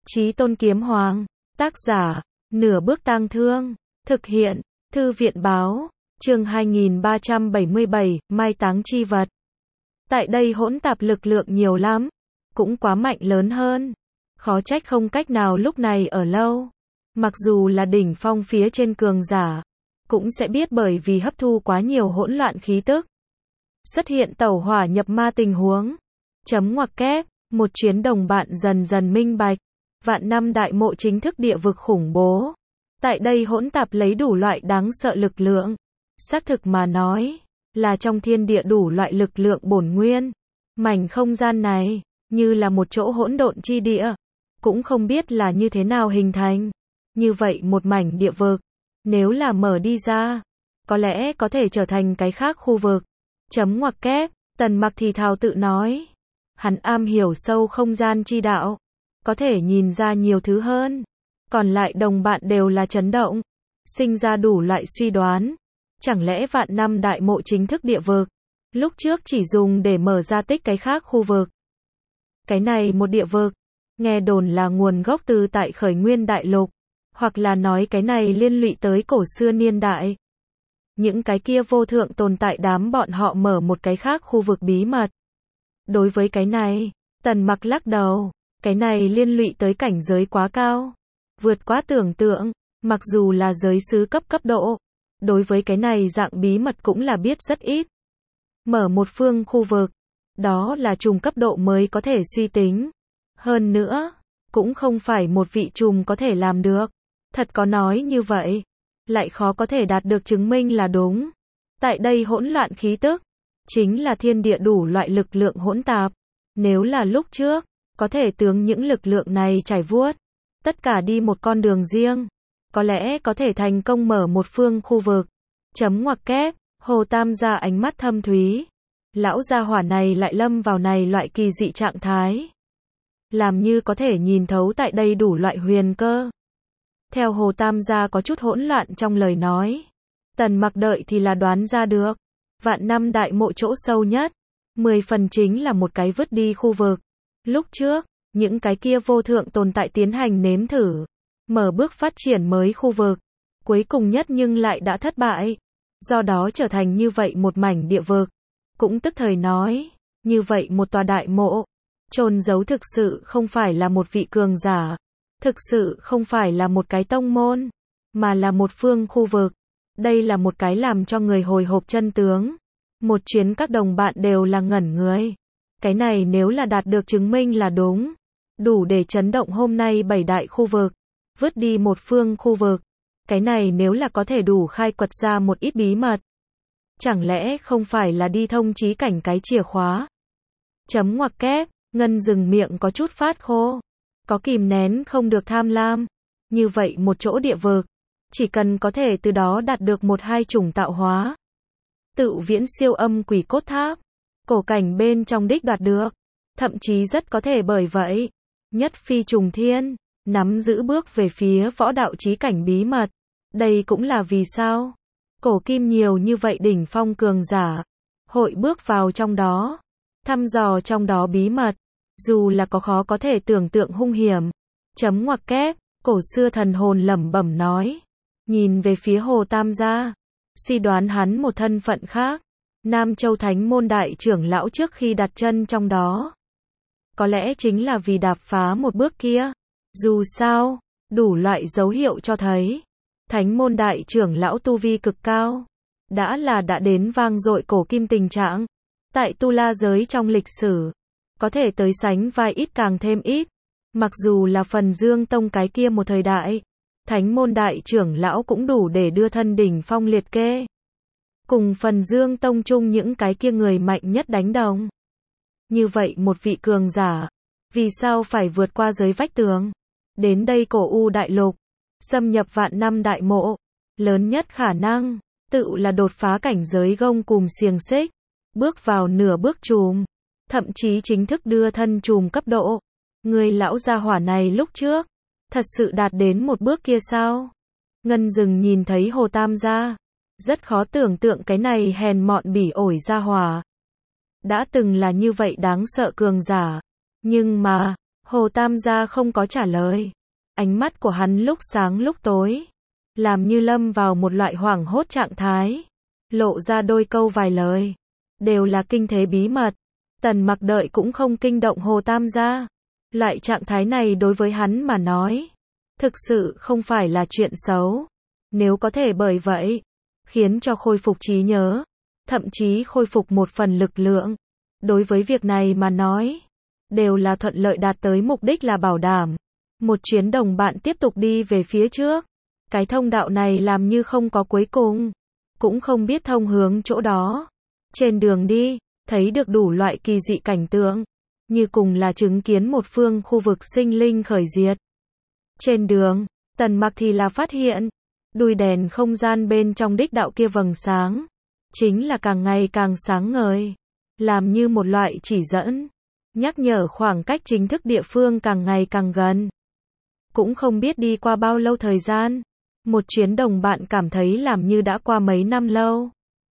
Chí Tôn Kiếm Hoàng. Tác giả, Nửa Bước Tang Thương. Thực hiện, Thư viện Báo. Chương 2377, Mai táng chi vật. Tại đây hỗn tạp lực lượng nhiều lắm. Cũng quá mạnh lớn hơn. Khó trách không cách nào lúc này ở lâu. Mặc dù là đỉnh phong phía trên cường giả, cũng sẽ biết bởi vì hấp thu quá nhiều hỗn loạn khí tức. Xuất hiện tẩu hỏa nhập ma tình huống. Chấm ngoặc kép, một chuyến đồng bạn dần dần minh bạch. Vạn năm đại mộ chính thức địa vực khủng bố. Tại đây hỗn tạp lấy đủ loại đáng sợ lực lượng. Xác thực mà nói, là trong thiên địa đủ loại lực lượng bổn nguyên. Mảnh không gian này, như là một chỗ hỗn độn chi địa. Cũng không biết là như thế nào hình thành. Như vậy một mảnh địa vực, nếu là mở đi ra, có lẽ có thể trở thành cái khác khu vực. Chấm ngoặc kép, Tần Mặc thì thào tự nói. Hắn am hiểu sâu không gian chi đạo, có thể nhìn ra nhiều thứ hơn. Còn lại đồng bạn đều là chấn động, sinh ra đủ loại suy đoán. Chẳng lẽ vạn năm đại mộ chính thức địa vực, lúc trước chỉ dùng để mở ra tích cái khác khu vực. Cái này một địa vực, nghe đồn là nguồn gốc từ tại khởi nguyên đại lục, hoặc là nói cái này liên lụy tới cổ xưa niên đại. Những cái kia vô thượng tồn tại đám bọn họ mở một cái khác khu vực bí mật. Đối với cái này, Tần Mặc lắc đầu, cái này liên lụy tới cảnh giới quá cao, vượt quá tưởng tượng, mặc dù là giới sứ cấp độ, đối với cái này dạng bí mật cũng là biết rất ít. Mở một phương khu vực, đó là trùm cấp độ mới có thể suy tính. Hơn nữa, cũng không phải một vị trùm có thể làm được. Thật có nói như vậy, lại khó có thể đạt được chứng minh là đúng. Tại đây hỗn loạn khí tức, chính là thiên địa đủ loại lực lượng hỗn tạp. Nếu là lúc trước, có thể tướng những lực lượng này trải vuốt, tất cả đi một con đường riêng, có lẽ có thể thành công mở một phương khu vực. Chấm ngoặc kép, Hồ Tam gia ánh mắt thâm thúy. Lão gia hỏa này lại lâm vào này loại kỳ dị trạng thái. Làm như có thể nhìn thấu tại đây đủ loại huyền cơ. Theo Hồ Tam gia có chút hỗn loạn trong lời nói. Tần Mặc đợi thì là đoán ra được. Vạn năm đại mộ chỗ sâu nhất, 10 phần chính là một cái vứt đi khu vực. Lúc trước, những cái kia vô thượng tồn tại tiến hành nếm thử, mở bước phát triển mới khu vực. Cuối cùng nhất nhưng lại đã thất bại. Do đó trở thành như vậy một mảnh địa vực. Cũng tức thời nói, như vậy một tòa đại mộ, chôn giấu thực sự không phải là một vị cường giả. Thực sự không phải là một cái tông môn, mà là một phương khu vực. Đây là một cái làm cho người hồi hộp chân tướng. Một chuyến các đồng bạn đều là ngẩn người. Cái này nếu là đạt được chứng minh là đúng, đủ để chấn động hôm nay 7 đại khu vực, vứt đi một phương khu vực. Cái này nếu là có thể đủ khai quật ra một ít bí mật. Chẳng lẽ không phải là đi thông chí cảnh cái chìa khóa? Chấm ngoặc kép, Ngân dừng miệng có chút phát khô. Có kìm nén không được tham lam. Như vậy một chỗ địa vực, chỉ cần có thể từ đó đạt được một hai chủng tạo hóa. Tự viễn siêu âm quỷ cốt tháp, cổ cảnh bên trong đích đoạt được. Thậm chí rất có thể bởi vậy, nhất phi trùng thiên, nắm giữ bước về phía võ đạo chí cảnh bí mật. Đây cũng là vì sao cổ kim nhiều như vậy đỉnh phong cường giả, hội bước vào trong đó, thăm dò trong đó bí mật, dù là có khó có thể tưởng tượng hung hiểm. Chấm ngoặc kép, cổ xưa thần hồn lẩm bẩm nói, nhìn về phía Hồ Tam gia, suy đoán hắn một thân phận khác, Nam Châu Thánh môn đại trưởng lão trước khi đặt chân trong đó. Có lẽ chính là vì đạp phá một bước kia. Dù sao, đủ loại dấu hiệu cho thấy, Thánh môn đại trưởng lão tu vi cực cao, đã đến vang dội cổ kim tình trạng. Tại tu la giới trong lịch sử, có thể tới sánh vai ít càng thêm ít. Mặc dù là Phần Dương Tông cái kia một thời đại, Thánh môn đại trưởng lão cũng đủ để đưa thân đỉnh phong liệt kê. Cùng Phần Dương Tông chung những cái kia người mạnh nhất đánh đồng. Như vậy một vị cường giả, vì sao phải vượt qua giới vách tường, đến đây cổ u đại lục, xâm nhập vạn năm đại mộ, lớn nhất khả năng, tự là đột phá cảnh giới gông cùm xiềng xích, bước vào nửa bước trùm, thậm chí chính thức đưa thân trùm cấp độ. Người lão gia hỏa này lúc trước, thật sự đạt đến một bước kia sao? Ngân dừng nhìn thấy Hồ Tam gia, rất khó tưởng tượng cái này hèn mọn bỉ ổi gia hỏa. Đã từng là như vậy đáng sợ cường giả, nhưng mà, Hồ Tam gia không có trả lời. Ánh mắt của hắn lúc sáng lúc tối, làm như lâm vào một loại hoảng hốt trạng thái, lộ ra đôi câu vài lời, đều là kinh thế bí mật. Tần Mặc đợi cũng không kinh động Hồ Tam gia. Loại trạng thái này đối với hắn mà nói, thực sự không phải là chuyện xấu. Nếu có thể bởi vậy, khiến cho khôi phục trí nhớ, thậm chí khôi phục một phần lực lượng, đối với việc này mà nói, đều là thuận lợi đạt tới mục đích là bảo đảm. Một chuyến đồng bạn tiếp tục đi về phía trước. Cái thông đạo này làm như không có cuối cùng, cũng không biết thông hướng chỗ đó. Trên đường đi, thấy được đủ loại kỳ dị cảnh tượng, như cùng là chứng kiến một phương khu vực sinh linh khởi diệt. Trên đường, Tần Mặc thì là phát hiện, đuôi đèn không gian bên trong đích đạo kia vầng sáng, chính là càng ngày càng sáng ngời, làm như một loại chỉ dẫn, nhắc nhở khoảng cách chính thức địa phương càng ngày càng gần. Cũng không biết đi qua bao lâu thời gian, một chuyến đồng bạn cảm thấy làm như đã qua mấy năm lâu.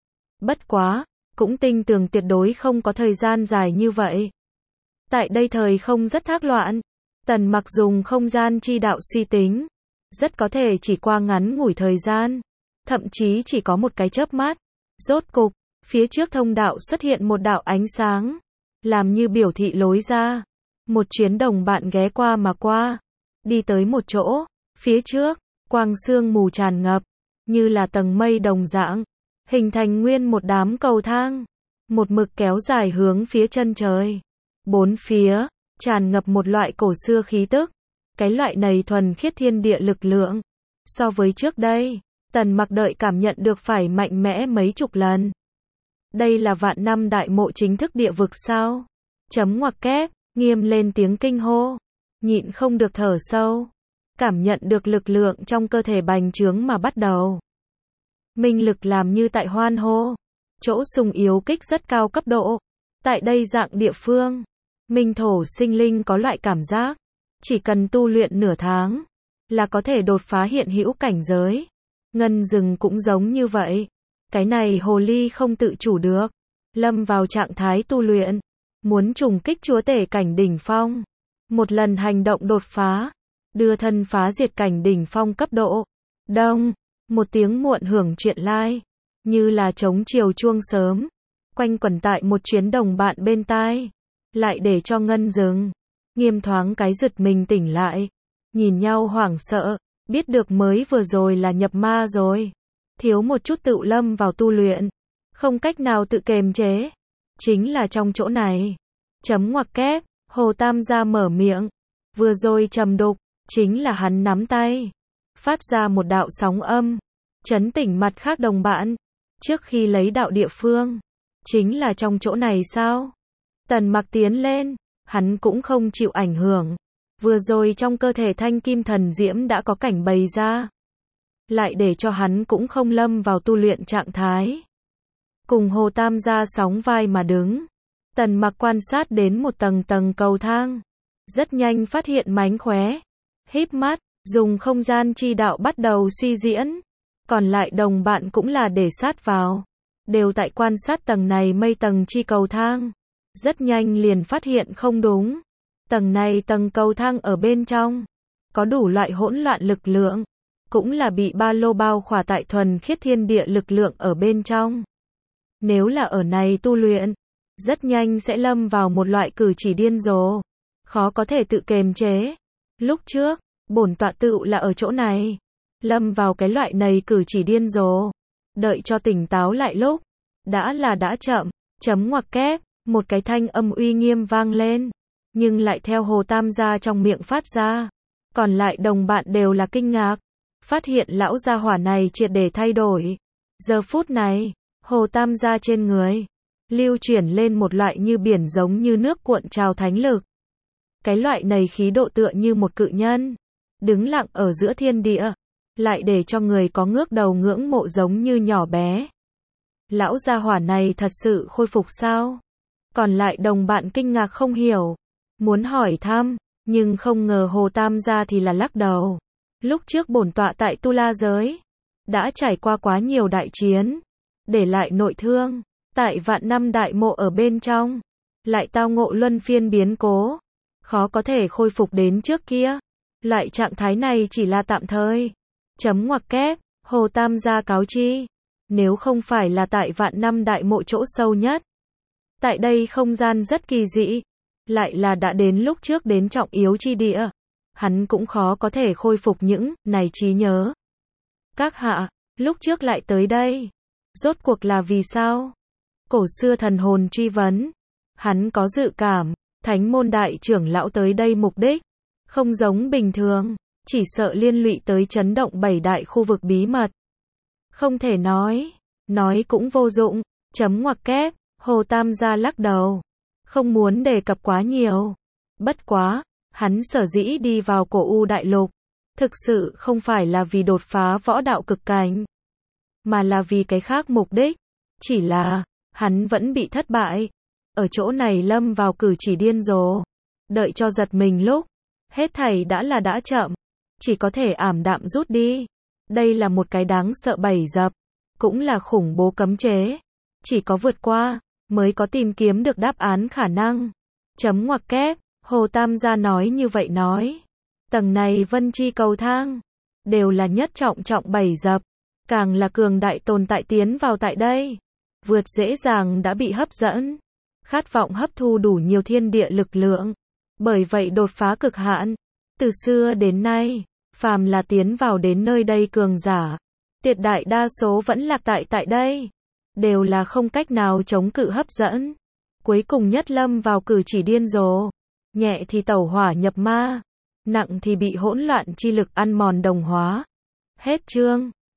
Bất quá, cũng tin tưởng tuyệt đối không có thời gian dài như vậy. Tại đây thời không rất thác loạn, Tần Mặc dùng không gian chi đạo suy tính, rất có thể chỉ qua ngắn ngủi thời gian, thậm chí chỉ có một cái chớp mắt. Rốt cục, phía trước thông đạo xuất hiện một đạo ánh sáng, làm như biểu thị lối ra. Một chuyến đồng bạn ghé qua mà qua, đi tới một chỗ, phía trước, quang sương mù tràn ngập, như là tầng mây đồng dạng, hình thành nguyên một đám cầu thang, một mực kéo dài hướng phía chân trời. Bốn phía, tràn ngập một loại cổ xưa khí tức, cái loại này thuần khiết thiên địa lực lượng. So với trước đây, Tần Mặc đợi cảm nhận được phải mạnh mẽ mấy chục lần. Đây là vạn năm đại mộ chính thức địa vực sao? Chấm ngoặc kép, nghiêm lên tiếng kinh hô, nhịn không được thở sâu, cảm nhận được lực lượng trong cơ thể bành trướng mà bắt đầu. Minh lực làm như tại hoan hô, chỗ sùng yếu kích rất cao cấp độ. Tại đây dạng địa phương, minh thổ sinh linh có loại cảm giác, chỉ cần tu luyện nửa tháng, là có thể đột phá hiện hữu cảnh giới. Ngân rừng cũng giống như vậy. Cái này hồ ly không tự chủ được, lâm vào trạng thái tu luyện, muốn trùng kích chúa tể cảnh đỉnh phong. Một lần hành động đột phá, đưa thân phá diệt cảnh đỉnh phong cấp độ. Đông, một tiếng muộn hưởng chuyện lai, như là trống chiều chuông sớm, quanh quẩn tại một chuyến đồng bạn bên tai, lại để cho ngân rừng, nghiêm thoáng cái giật mình tỉnh lại, nhìn nhau hoảng sợ, biết được mới vừa rồi là nhập ma rồi, thiếu một chút tự lâm vào tu luyện, không cách nào tự kiềm chế. Chính là trong chỗ này, chấm ngoặc kép, Hồ Tam gia mở miệng, vừa rồi trầm đục, chính là hắn nắm tay, phát ra một đạo sóng âm, chấn tỉnh mặt khác đồng bạn. Trước khi lấy đạo địa phương, chính là trong chỗ này sao? Tần Mặc tiến lên, hắn cũng không chịu ảnh hưởng. Vừa rồi trong cơ thể thanh kim thần diễm đã có cảnh bày ra, lại để cho hắn cũng không lâm vào tu luyện trạng thái. Cùng Hồ Tam gia sóng vai mà đứng, Tần Mặc quan sát đến một tầng tầng cầu thang, rất nhanh phát hiện mánh khóe, híp mắt, dùng không gian chi đạo bắt đầu suy diễn. Còn lại đồng bạn cũng là để sát vào, đều tại quan sát tầng này mây tầng chi cầu thang. Rất nhanh liền phát hiện không đúng. Tầng này tầng cầu thang ở bên trong, có đủ loại hỗn loạn lực lượng, cũng là bị ba lô bao khỏa tại thuần khiết thiên địa lực lượng ở bên trong. Nếu là ở này tu luyện, rất nhanh sẽ lâm vào một loại cử chỉ điên rồ, khó có thể tự kiềm chế. Lúc trước, bổn tọa tựu là ở chỗ này, lâm vào cái loại này cử chỉ điên rồ, đợi cho tỉnh táo lại lúc, đã chậm. Chấm ngoặc kép, một cái thanh âm uy nghiêm vang lên, nhưng lại theo Hồ Tam gia trong miệng phát ra. Còn lại đồng bạn đều là kinh ngạc, phát hiện lão gia hỏa này triệt để thay đổi. Giờ phút này, Hồ Tam gia trên người, lưu chuyển lên một loại như biển giống như nước cuộn trào thánh lực. Cái loại này khí độ tựa như một cự nhân, đứng lặng ở giữa thiên địa, lại để cho người có ngước đầu ngưỡng mộ giống như nhỏ bé. Lão gia hỏa này thật sự khôi phục sao? Còn lại đồng bạn kinh ngạc không hiểu, muốn hỏi thăm, nhưng không ngờ Hồ Tam gia thì là lắc đầu. Lúc trước bổn tọa tại Tu La giới, đã trải qua quá nhiều đại chiến, để lại nội thương, tại vạn năm đại mộ ở bên trong, lại tao ngộ luân phiên biến cố, khó có thể khôi phục đến trước kia. Loại trạng thái này chỉ là tạm thời. Chấm ngoặc kép, Hồ Tam gia cáo chi. Nếu không phải là tại Vạn Năm Đại Mộ chỗ sâu nhất. Tại đây không gian rất kỳ dị. Lại là đã đến lúc trước đến trọng yếu chi địa. Hắn cũng khó có thể khôi phục những này trí nhớ. Các hạ, lúc trước lại tới đây. Rốt cuộc là vì sao? Cổ xưa thần hồn truy vấn. Hắn có dự cảm, thánh môn đại trưởng lão tới đây mục đích. Không giống bình thường, chỉ sợ liên lụy tới chấn động 7 đại khu vực bí mật. Không thể nói cũng vô dụng. Chấm ngoặc kép, Hồ Tam gia lắc đầu. Không muốn đề cập quá nhiều. Bất quá, hắn sở dĩ đi vào Cổ U Đại Lục. Thực sự không phải là vì đột phá võ đạo cực cảnh. Mà là vì cái khác mục đích. Chỉ là, hắn vẫn bị thất bại. Ở chỗ này lâm vào cử chỉ điên rồ. Đợi cho giật mình lúc. Hết thảy đã chậm. Chỉ có thể ảm đạm rút đi. Đây là một cái đáng sợ bẫy dập. Cũng là khủng bố cấm chế. Chỉ có vượt qua, mới có tìm kiếm được đáp án khả năng. Chấm ngoặc kép, Hồ Tam gia nói như vậy nói. Tầng này vân chi cầu thang. Đều là nhất trọng bẫy dập. Càng là cường đại tồn tại tiến vào tại đây. Vượt dễ dàng đã bị hấp dẫn. Khát vọng hấp thu đủ nhiều thiên địa lực lượng. Bởi vậy đột phá cực hạn. Từ xưa đến nay, phàm là tiến vào đến nơi đây cường giả. Tuyệt đại đa số vẫn lạc tại đây. Đều là không cách nào chống cự hấp dẫn. Cuối cùng nhất lâm vào cử chỉ điên rồ. Nhẹ thì tẩu hỏa nhập ma. Nặng thì bị hỗn loạn chi lực ăn mòn đồng hóa. Hết chương.